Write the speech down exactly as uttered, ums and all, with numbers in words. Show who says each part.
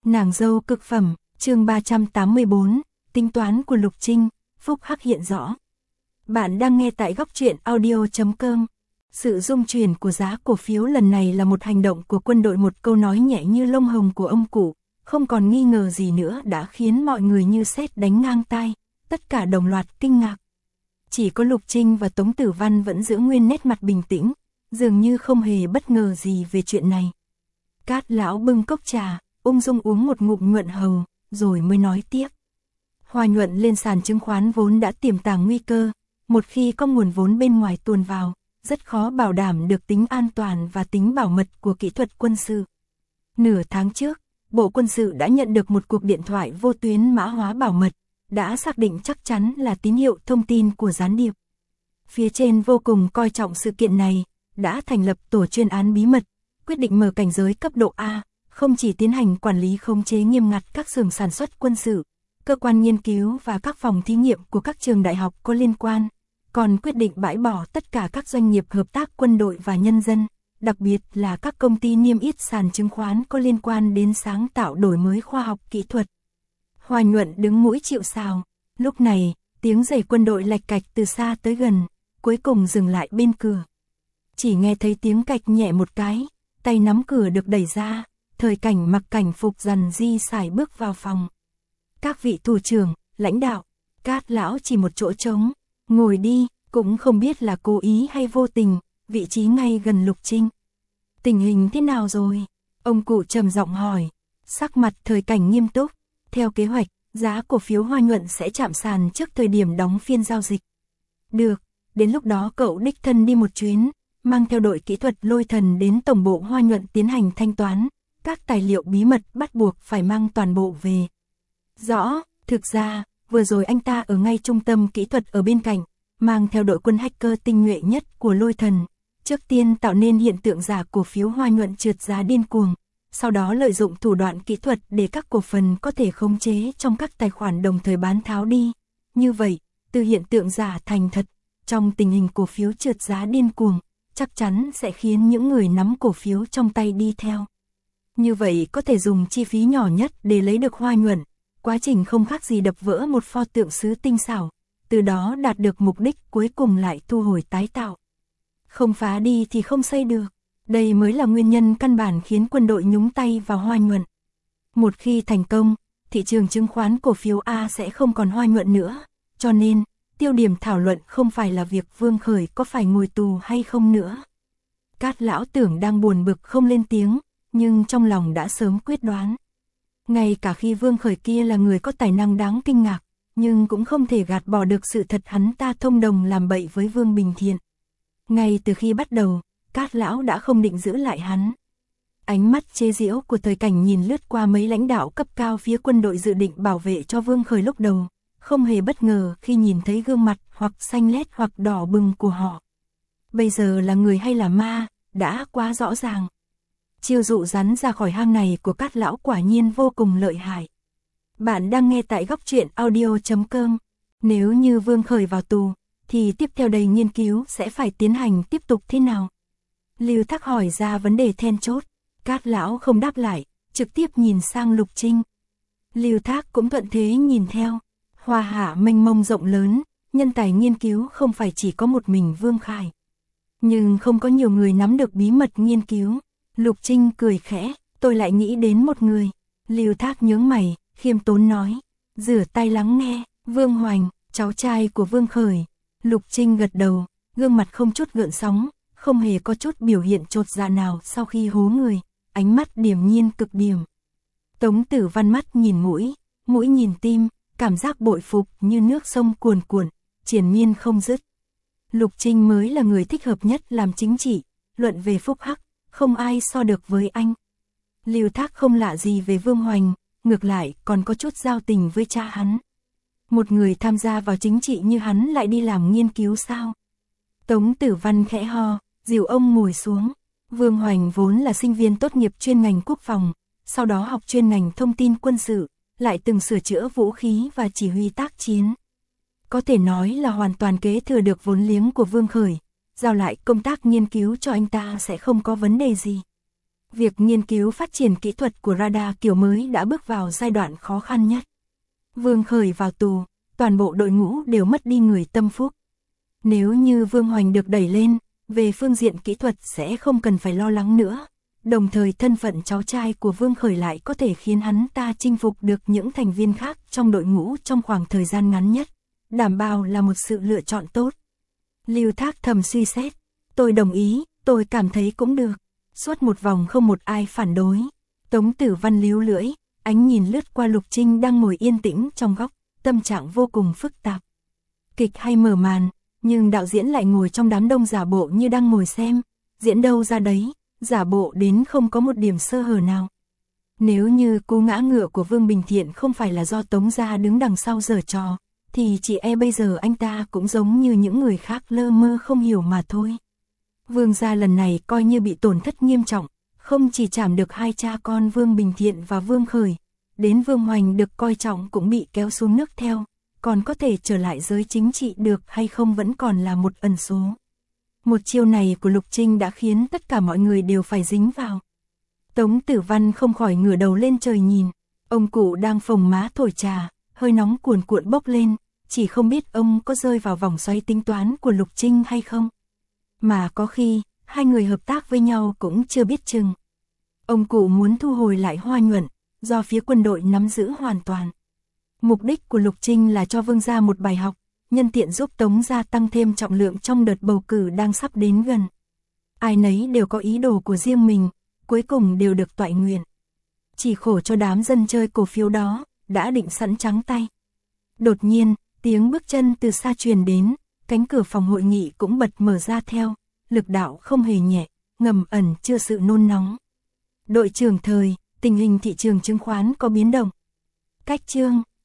Speaker 1: Nàng dâu cực phẩm, chương ba trăm tám mươi bốn, tính toán của Lục Trinh, phúc hắc hiện rõ. Bạn đang nghe tại góc truyện audio chấm com. Sự rung chuyển của giá cổ phiếu lần này là một hành động của quân đội, một câu nói nhẹ như lông hồng của ông cụ, không còn nghi ngờ gì nữa đã khiến mọi người như sét đánh ngang tai, tất cả đồng loạt kinh ngạc. Chỉ có Lục Trinh và Tống Tử Văn vẫn giữ nguyên nét mặt bình tĩnh, dường như không hề bất ngờ gì về chuyện này. Cát lão bưng cốc trà, ung dung uống một ngụm nhuận hầu, rồi mới nói tiếp. Hoa nhuận lên sàn chứng khoán vốn đã tiềm tàng nguy cơ, một khi có nguồn vốn bên ngoài tuồn vào, rất khó bảo đảm được tính an toàn và tính bảo mật của kỹ thuật quân sự. Nửa tháng trước, Bộ Quân sự đã nhận được một cuộc điện thoại vô tuyến mã hóa bảo mật, đã xác định chắc chắn là tín hiệu thông tin của gián điệp. Phía trên vô cùng coi trọng sự kiện này, đã thành lập tổ chuyên án bí mật, quyết định mở cảnh giới cấp độ A, không chỉ tiến hành quản lý khống chế nghiêm ngặt các xưởng sản xuất quân sự, cơ quan nghiên cứu và các phòng thí nghiệm của các trường đại học có liên quan, còn quyết định bãi bỏ tất cả các doanh nghiệp hợp tác quân đội và nhân dân, đặc biệt là các công ty niêm yết sàn chứng khoán có liên quan đến sáng tạo đổi mới khoa học kỹ thuật. Hoa nhuận đứng mũi chịu sào, lúc này, tiếng giày quân đội lạch cạch từ xa tới gần, cuối cùng dừng lại bên cửa. Chỉ nghe thấy tiếng cạch nhẹ một cái, tay nắm cửa được đẩy ra, Thời Cảnh mặc cảnh phục dằn di sải bước vào phòng. Các vị thủ trưởng, lãnh đạo, Cát lão chỉ một chỗ trống, ngồi đi, cũng không biết là cố ý hay vô tình, vị trí ngay gần Lục Trinh. Tình hình thế nào rồi? Ông cụ trầm giọng hỏi, sắc mặt Thời Cảnh nghiêm túc, theo kế hoạch, giá cổ phiếu Hoa nhuận sẽ chạm sàn trước thời điểm đóng phiên giao dịch. Được, đến lúc đó cậu đích thân đi một chuyến, mang theo đội kỹ thuật Lôi Thần đến tổng bộ Hoa nhuận tiến hành thanh toán, các tài liệu bí mật bắt buộc phải mang toàn bộ về. Rõ, thực ra, vừa rồi anh ta ở ngay trung tâm kỹ thuật ở bên cạnh, mang theo đội quân hacker tinh nhuệ nhất của Lôi Thần, trước tiên tạo nên hiện tượng giả cổ phiếu Hoa nhuận trượt giá điên cuồng, sau đó lợi dụng thủ đoạn kỹ thuật để các cổ phần có thể khống chế trong các tài khoản đồng thời bán tháo đi. Như vậy, từ hiện tượng giả thành thật, trong tình hình cổ phiếu trượt giá điên cuồng, chắc chắn sẽ khiến những người nắm cổ phiếu trong tay đi theo. Như vậy có thể dùng chi phí nhỏ nhất để lấy được Hoa nhuận, quá trình không khác gì đập vỡ một pho tượng sứ tinh xảo, từ đó đạt được mục đích cuối cùng lại thu hồi tái tạo. Không phá đi thì không xây được, đây mới là nguyên nhân căn bản khiến quân đội nhúng tay vào Hoa nhuận. Một khi thành công, thị trường chứng khoán cổ phiếu A sẽ không còn Hoa nhuận nữa, cho nên, tiêu điểm thảo luận không phải là việc Vương Khởi có phải ngồi tù hay không nữa. Cát lão tưởng đang buồn bực không lên tiếng, nhưng trong lòng đã sớm quyết đoán. Ngay cả khi Vương Khởi kia là người có tài năng đáng kinh ngạc, nhưng cũng không thể gạt bỏ được sự thật hắn ta thông đồng làm bậy với Vương Bình Thiện. Ngay từ khi bắt đầu, Cát lão đã không định giữ lại hắn. Ánh mắt chế giễu của Thời Cảnh nhìn lướt qua mấy lãnh đạo cấp cao phía quân đội dự định bảo vệ cho Vương Khởi lúc đầu, không hề bất ngờ khi nhìn thấy gương mặt hoặc xanh lét hoặc đỏ bừng của họ. Bây giờ là người hay là ma, đã quá rõ ràng. Chiêu dụ rắn ra khỏi hang này của Cát lão quả nhiên vô cùng lợi hại. Bạn đang nghe tại góc truyện audio chấm com. Nếu như Vương Khởi vào tù, thì tiếp theo đây nghiên cứu sẽ phải tiến hành tiếp tục thế nào? Lưu Thác hỏi ra vấn đề then chốt. Cát lão không đáp lại, trực tiếp nhìn sang Lục Trinh. Lưu Thác cũng thuận thế nhìn theo. Hoa hạ mênh mông rộng lớn, nhân tài nghiên cứu không phải chỉ có một mình Vương Khải. Nhưng không có nhiều người nắm được bí mật nghiên cứu. Lục Trinh cười khẽ, tôi lại nghĩ đến một người. Lưu Thác nhướng mày, khiêm tốn nói, rửa tay lắng nghe, Vương Hoành, cháu trai của Vương Khởi. Lục Trinh gật đầu, gương mặt không chút gợn sóng, không hề có chút biểu hiện chột dạ nào sau khi hố người, ánh mắt điềm nhiên cực điểm. Tống Tử Văn mắt nhìn mũi, mũi nhìn tim, cảm giác bội phục như nước sông cuồn cuộn, triền miên không dứt. Lục Trinh mới là người thích hợp nhất làm chính trị, luận về phúc hắc, không ai so được với anh. Lưu Thác không lạ gì về Vương Hoành, ngược lại còn có chút giao tình với cha hắn. Một người tham gia vào chính trị như hắn lại đi làm nghiên cứu sao? Tống Tử Văn khẽ ho, dìu ông ngồi xuống. Vương Hoành vốn là sinh viên tốt nghiệp chuyên ngành quốc phòng, sau đó học chuyên ngành thông tin quân sự, lại từng sửa chữa vũ khí và chỉ huy tác chiến. Có thể nói là hoàn toàn kế thừa được vốn liếng của Vương Khởi, giao lại công tác nghiên cứu cho anh ta sẽ không có vấn đề gì. Việc nghiên cứu phát triển kỹ thuật của radar kiểu mới đã bước vào giai đoạn khó khăn nhất. Vương Khởi vào tù, toàn bộ đội ngũ đều mất đi người tâm phúc. Nếu như Vương Hoành được đẩy lên, về phương diện kỹ thuật sẽ không cần phải lo lắng nữa. Đồng thời thân phận cháu trai của Vương Khởi lại có thể khiến hắn ta chinh phục được những thành viên khác trong đội ngũ trong khoảng thời gian ngắn nhất. Đảm bảo là một sự lựa chọn tốt. Lưu Thác thầm suy xét. Tôi đồng ý, tôi cảm thấy cũng được. Suốt một vòng không một ai phản đối. Tống Tử Văn líu lưỡi, ánh nhìn lướt qua Lục Trinh đang ngồi yên tĩnh trong góc, tâm trạng vô cùng phức tạp. Kịch hay mở màn, nhưng đạo diễn lại ngồi trong đám đông giả bộ như đang ngồi xem, diễn đâu ra đấy, giả bộ đến không có một điểm sơ hở nào. Nếu như cú ngã ngựa của Vương Bình Thiện không phải là do Tống gia đứng đằng sau giở trò, thì chỉ e bây giờ anh ta cũng giống như những người khác lơ mơ không hiểu mà thôi. Vương gia lần này coi như bị tổn thất nghiêm trọng, không chỉ chảm được hai cha con Vương Bình Thiện và Vương Khởi, đến Vương Hoành được coi trọng cũng bị kéo xuống nước theo, còn có thể trở lại giới chính trị được hay không vẫn còn là một ẩn số. Một chiêu này của Lục Trinh đã khiến tất cả mọi người đều phải dính vào. Tống Tử Văn không khỏi ngửa đầu lên trời nhìn, ông cụ đang phồng má thổi trà, hơi nóng cuồn cuộn bốc lên, chỉ không biết ông có rơi vào vòng xoáy tính toán của Lục Trinh hay không. Mà có khi, hai người hợp tác với nhau cũng chưa biết chừng. Ông cụ muốn thu hồi lại Hoa Nhuận, do phía quân đội nắm giữ hoàn toàn. Mục đích của Lục Trinh là cho Vương gia một bài học, nhân tiện giúp Tống gia tăng thêm trọng lượng trong đợt bầu cử đang sắp đến gần. Ai nấy đều có ý đồ của riêng mình, cuối cùng đều được toại nguyện. Chỉ khổ cho đám dân chơi cổ phiếu đó, đã định sẵn trắng tay. Đột nhiên, tiếng bước chân từ xa truyền đến, cánh cửa phòng hội nghị cũng bật mở ra theo, lực đạo không hề nhẹ, ngầm ẩn chưa sự nôn nóng. Đội trưởng Thời, tình hình thị trường chứng khoán có biến động. Cách chương,